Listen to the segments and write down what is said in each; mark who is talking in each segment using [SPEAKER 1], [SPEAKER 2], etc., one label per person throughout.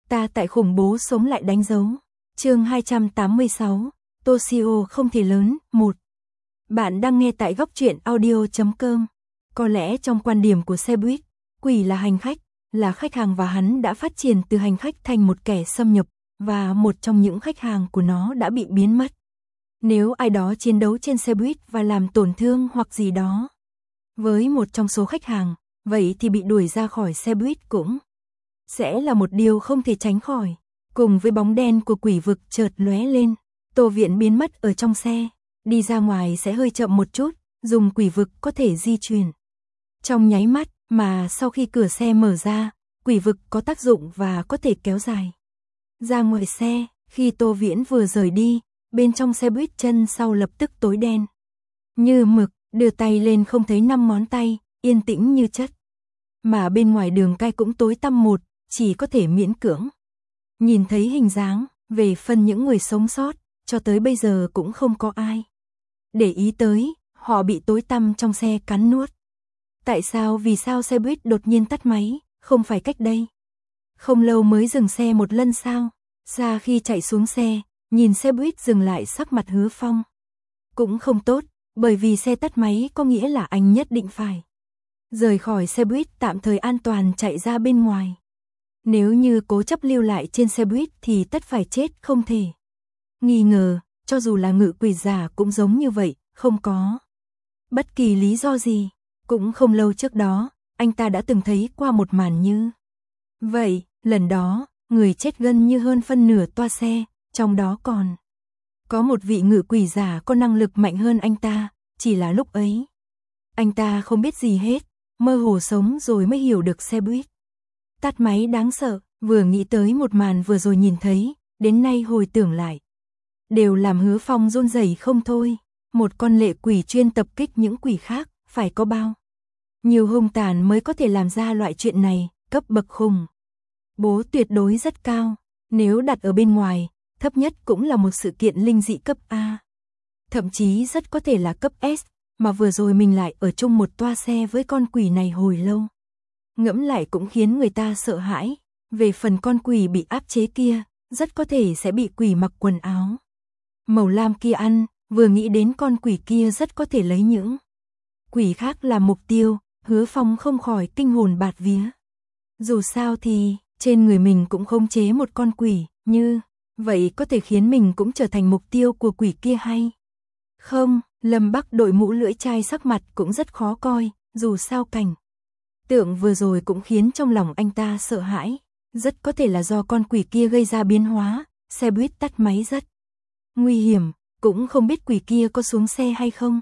[SPEAKER 1] Ta tại khủng bố sống lại đánh dấu. Chương 286, Toshio không thể lớn, 1. Bạn đang nghe tại góc truyện audio.com. Có lẽ trong quan điểm của xe buýt, quỷ là hành khách, là khách hàng và hắn đã phát triển từ hành khách thành một kẻ xâm nhập, và một trong những khách hàng của nó đã bị biến mất. Nếu ai đó chiến đấu trên xe buýt và làm tổn thương hoặc gì đó với một trong số khách hàng, vậy thì bị đuổi ra khỏi xe buýt cũng sẽ là một điều không thể tránh khỏi. Cùng với bóng đen của quỷ vực chợt lóe lên, Tô Viễn biến mất ở trong xe, đi ra ngoài sẽ hơi chậm một chút, dùng quỷ vực có thể di chuyển trong nháy mắt, mà sau khi cửa xe mở ra, quỷ vực có tác dụng và có thể kéo dài ra ngoài xe. Khi Tô Viễn vừa rời đi, bên trong xe buýt chân sau lập tức tối đen như mực, đưa tay lên không thấy 5 ngón tay, yên tĩnh như chất. Mà bên ngoài đường cai cũng tối tăm một, chỉ có thể miễn cưỡng nhìn thấy hình dáng. Về phần những người sống sót, cho tới bây giờ cũng không có ai để ý tới, họ bị tối tăm trong xe cắn nuốt. Tại sao vì sao xe buýt đột nhiên tắt máy, không phải cách đây không lâu mới dừng xe một lần sao? Ra khi chạy xuống xe, nhìn xe buýt dừng lại, sắc mặt Hứa Phong cũng không tốt, bởi vì xe tắt máy có nghĩa là anh nhất định phải rời khỏi xe buýt, tạm thời an toàn chạy ra bên ngoài. Nếu như cố chấp lưu lại trên xe buýt thì tất phải chết không thể nghi ngờ, cho dù là ngự quỷ giả cũng giống như vậy, không có bất kỳ lý do gì. Cũng không lâu trước đó, anh ta đã từng thấy qua một màn như vậy, lần đó, người chết gần như hơn phân nửa toa xe, trong đó còn có một vị ngự quỷ giả có năng lực mạnh hơn anh ta, chỉ là lúc ấy anh ta không biết gì hết, mơ hồ sống rồi mới hiểu được xe buýt tắt máy đáng sợ. Vừa nghĩ tới một màn vừa rồi nhìn thấy, đến nay hồi tưởng lại đều làm Hứa Phong run rẩy không thôi. Một con lệ quỷ chuyên tập kích những quỷ khác, phải có bao nhiều hung tàn mới có thể làm ra loại chuyện này, cấp bậc khủng bố tuyệt đối rất cao. Nếu đặt ở bên ngoài, thấp nhất cũng là một sự kiện linh dị cấp A, thậm chí rất có thể là cấp S, mà vừa rồi mình lại ở chung một toa xe với con quỷ này hồi lâu. Ngẫm lại cũng khiến người ta sợ hãi. Về phần con quỷ bị áp chế kia, rất có thể sẽ bị quỷ mặc quần áo màu lam kia ăn, vừa nghĩ đến con quỷ kia rất có thể lấy những quỷ khác làm mục tiêu, Hứa Phong không khỏi kinh hồn bạt vía. Dù sao thì, trên người mình cũng khống chế một con quỷ, như vậy có thể khiến mình cũng trở thành mục tiêu của quỷ kia hay không? Lâm Bắc đội mũ lưỡi chai, sắc mặt cũng rất khó coi, dù sao cảnh tượng vừa rồi cũng khiến trong lòng anh ta sợ hãi. Rất có thể là do con quỷ kia gây ra biến hóa, xe buýt tắt máy rất nguy hiểm, cũng không biết quỷ kia có xuống xe hay không.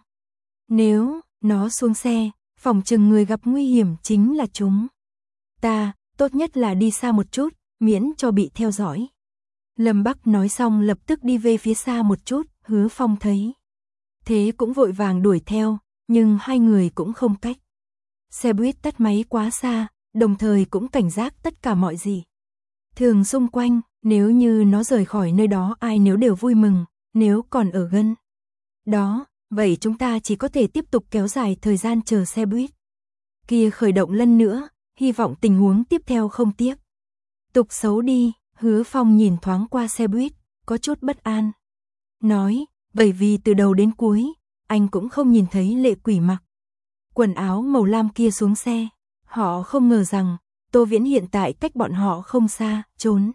[SPEAKER 1] Nếu nó xuống xe, phòng chừng người gặp nguy hiểm chính là chúng ta, tốt nhất là đi xa một chút, miễn cho bị theo dõi. Lâm Bắc nói xong lập tức đi về phía xa một chút. Hứa Phong thấy thế cũng vội vàng đuổi theo, nhưng hai người cũng không cách xe buýt tắt máy quá xa, đồng thời cũng cảnh giác tất cả mọi gì thường xung quanh. Nếu như nó rời khỏi nơi đó, ai nếu đều vui mừng, nếu còn ở gần đó, vậy chúng ta chỉ có thể tiếp tục kéo dài thời gian chờ xe buýt kia khởi động lần nữa, hy vọng tình huống tiếp theo không tiếc tục xấu đi. Hứa Phong nhìn thoáng qua xe buýt, có chút bất an, nói, bởi vì từ đầu đến cuối, anh cũng không nhìn thấy lệ quỷ mặc quần áo màu lam kia xuống xe. Họ không ngờ rằng, Tô Viễn hiện tại cách bọn họ không xa, trốn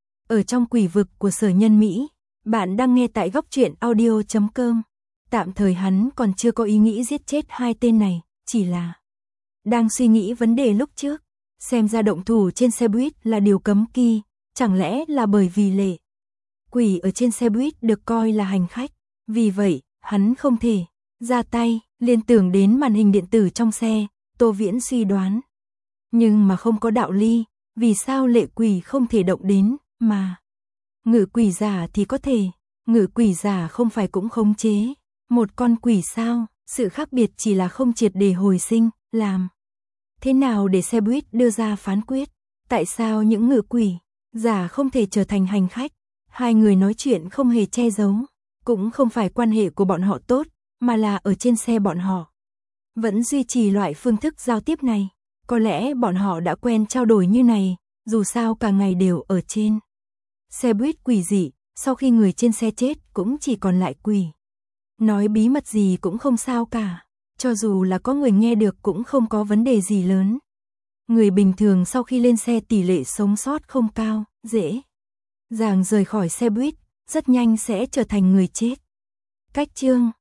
[SPEAKER 1] ở trong quỷ vực của Sở Nhân Mỹ. Bạn đang nghe tại góc truyện audio.com. Tạm thời hắn còn chưa có ý nghĩ giết chết hai tên này, chỉ là đang suy nghĩ vấn đề lúc trước. Xem ra động thủ trên xe buýt là điều cấm kỵ, chẳng lẽ là bởi vì lệ quỷ ở trên xe buýt được coi là hành khách, vì vậy hắn không thể ra tay. Liên tưởng đến màn hình điện tử trong xe, Tô Viễn suy đoán, nhưng mà không có đạo lý, vì sao lệ quỷ không thể động đến, mà ngự quỷ giả thì có thể. Ngự quỷ giả không phải cũng khống chế một con quỷ sao? Sự khác biệt chỉ là không triệt để hồi sinh. Làm thế nào để xe buýt đưa ra phán quyết? Tại sao những ngự quỷ giả không thể trở thành hành khách? Hai người nói chuyện không hề che giấu, cũng không phải quan hệ của bọn họ tốt, mà là ở trên xe bọn họ vẫn duy trì loại phương thức giao tiếp này. Có lẽ bọn họ đã quen trao đổi như này, dù sao cả ngày đều ở trên xe buýt quỷ dị, sau khi người trên xe chết cũng chỉ còn lại quỷ. Nói bí mật gì cũng không sao cả, cho dù là có người nghe được cũng không có vấn đề gì lớn. Người bình thường sau khi lên xe tỷ lệ sống sót không cao, dễ dàng rời khỏi xe buýt, rất nhanh sẽ trở thành người chết. Cách chương